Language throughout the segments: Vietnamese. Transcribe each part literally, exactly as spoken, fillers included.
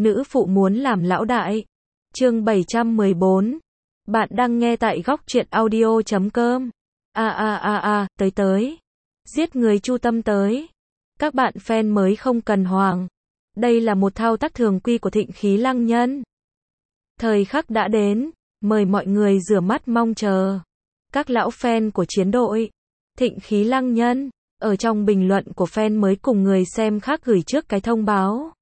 nữ phụ muốn làm lão đại. Chương bảy trăm mười bốn. Bạn đang nghe tại góc truyện audio chấm com. A a a a, tới tới. Giết người chu tâm tới. Các bạn fan mới không cần hoảng. Đây là một thao tác thường quy của Thịnh Khí Lăng Nhân. Thời khắc đã đến, mời mọi người rửa mắt mong chờ. Các lão fan của chiến đội Thịnh Khí Lăng Nhân, ở trong bình luận của fan mới cùng người xem khác gửi trước cái thông báo.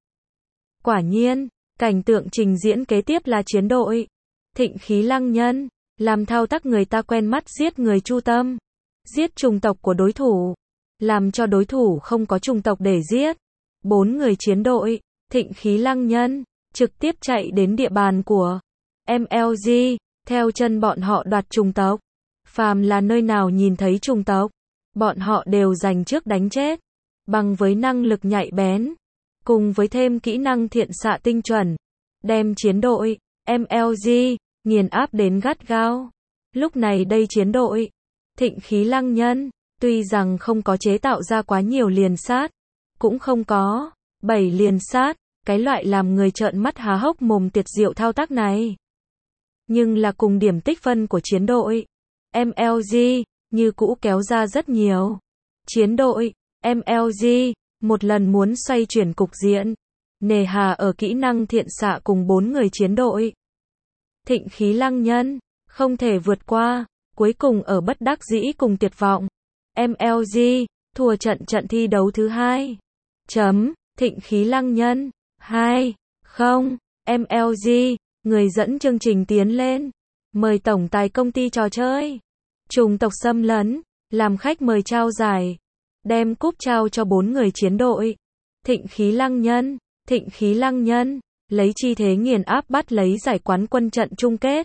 Quả nhiên, cảnh tượng trình diễn kế tiếp là chiến đội Thịnh Khí Lăng Nhân làm thao tác người ta quen mắt giết người chu tâm, giết chủng tộc của đối thủ, làm cho đối thủ không có chủng tộc để giết. Bốn người chiến đội Thịnh Khí Lăng Nhân trực tiếp chạy đến địa bàn của em lờ giê, theo chân bọn họ đoạt chủng tộc. Phàm là nơi nào nhìn thấy chủng tộc, bọn họ đều giành trước đánh chết. Bằng với năng lực nhạy bén, cùng với thêm kỹ năng thiện xạ tinh chuẩn, đem chiến đội em lờ giê nghiền áp đến gắt gao. Lúc này đây chiến đội Thịnh Khí Lăng Nhân, tuy rằng không có chế tạo ra quá nhiều liền sát, cũng không có bảy liền sát, cái loại làm người trợn mắt há hốc mồm tuyệt diệu thao tác này. Nhưng là cùng điểm tích phân của chiến đội em lờ giê, như cũ kéo ra rất nhiều. Chiến đội em lờ giê, một lần muốn xoay chuyển cục diện, nề hà ở kỹ năng thiện xạ cùng bốn người chiến đội Thịnh Khí Lăng Nhân, không thể vượt qua, cuối cùng ở bất đắc dĩ cùng tuyệt vọng. em lờ giê, thua trận trận thi đấu thứ hai. Chấm, Thịnh Khí Lăng Nhân, hai, không, em lờ giê, người dẫn chương trình tiến lên. Mời tổng tài công ty trò chơi chủng tộc xâm lấn, làm khách mời trao giải. Đem cúp trao cho bốn người chiến đội Thịnh Khí Lăng Nhân. Thịnh Khí Lăng Nhân lấy chi thế nghiền áp bắt lấy giải quán quân trận chung kết.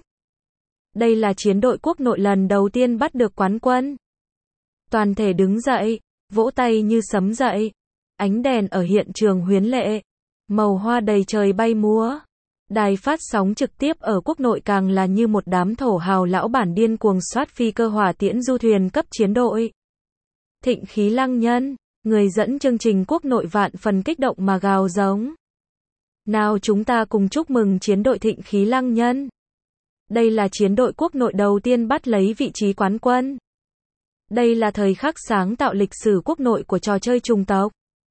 Đây là chiến đội quốc nội lần đầu tiên bắt được quán quân. Toàn thể đứng dậy, vỗ tay như sấm dậy. Ánh đèn ở hiện trường huyến lệ, màu hoa đầy trời bay múa. Đài phát sóng trực tiếp ở quốc nội càng là như một đám thổ hào lão bản điên cuồng soát phi cơ hỏa tiễn du thuyền cấp chiến đội Thịnh Khí Lăng Nhân. Người dẫn chương trình quốc nội vạn phần kích động mà gào giống. Nào chúng ta cùng chúc mừng chiến đội Thịnh Khí Lăng Nhân. Đây là chiến đội quốc nội đầu tiên bắt lấy vị trí quán quân. Đây là thời khắc sáng tạo lịch sử quốc nội của trò chơi chủng tộc.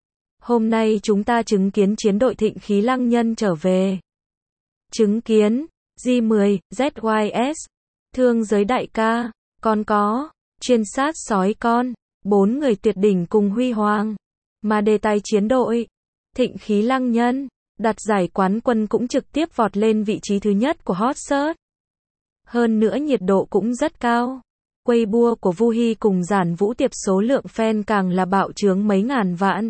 Hôm nay chúng ta chứng kiến chiến đội Thịnh Khí Lăng Nhân trở về. Chứng kiến G mười, Z Y S, thương giới đại ca, còn có chuyên sát sói con, bốn người tuyệt đỉnh cùng huy hoàng. Mà đề tài chiến đội Thịnh Khí Lăng Nhân đặt giải quán quân cũng trực tiếp vọt lên vị trí thứ nhất của hot search. Hơn nữa nhiệt độ cũng rất cao. Weibo của Vu Hi cùng Giản Vũ Tiệp số lượng fan càng là bạo chướng mấy ngàn vạn.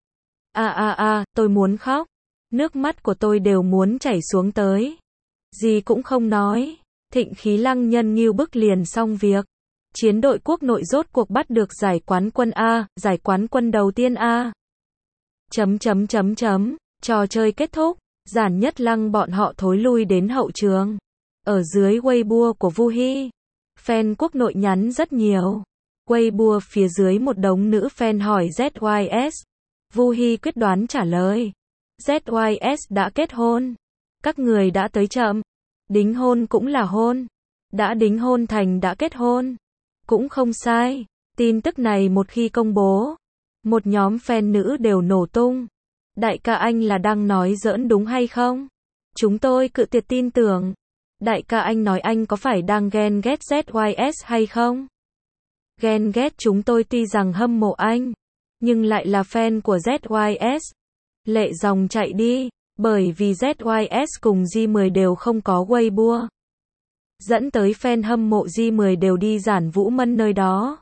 A a a, tôi muốn khóc. Nước mắt của tôi đều muốn chảy xuống tới. Gì cũng không nói. Thịnh Khí Lăng Nhân nghiêu bức liền xong việc. Chiến đội quốc nội rốt cuộc bắt được giải quán quân A, giải quán quân đầu tiên A. Chấm chấm chấm chấm, trò chơi kết thúc, Giản Nhất Lăng bọn họ thối lui đến hậu trường. Ở dưới Weibo của Vu Hi, fan quốc nội nhắn rất nhiều. Weibo phía dưới một đống nữ fan hỏi Z Y S. Vu Hi quyết đoán trả lời. Z Y S đã kết hôn. Các người đã tới chậm. Đính hôn cũng là hôn. Đã đính hôn thành đã kết hôn. Cũng không sai. Tin tức này một khi công bố, một nhóm fan nữ đều nổ tung. Đại ca anh là đang nói giỡn đúng hay không? Chúng tôi cự tuyệt tin tưởng. Đại ca anh nói anh có phải đang ghen ghét Z Y S hay không? Ghen ghét chúng tôi tuy rằng hâm mộ anh, nhưng lại là fan của Z Y S. Lệ dòng chạy đi, bởi vì Z Y S cùng G mười đều không có Weibo. Dẫn tới fan hâm mộ G mười đều đi Giản Vũ Mân nơi đó.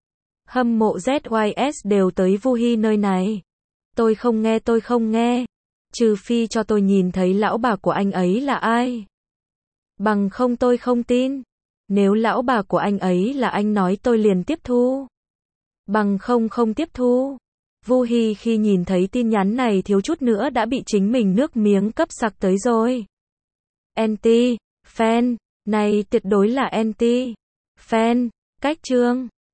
Hâm mộ Z Y S đều tới Vu Hi nơi này. Tôi không nghe tôi không nghe. Trừ phi cho tôi nhìn thấy lão bà của anh ấy là ai. Bằng không tôi không tin. Nếu lão bà của anh ấy là anh nói tôi liền tiếp thu. Bằng không không tiếp thu. Vu Hi khi nhìn thấy tin nhắn này thiếu chút nữa đã bị chính mình nước miếng cấp sặc tới rồi. Anti, fan, này tuyệt đối là anti, fan, cách chương.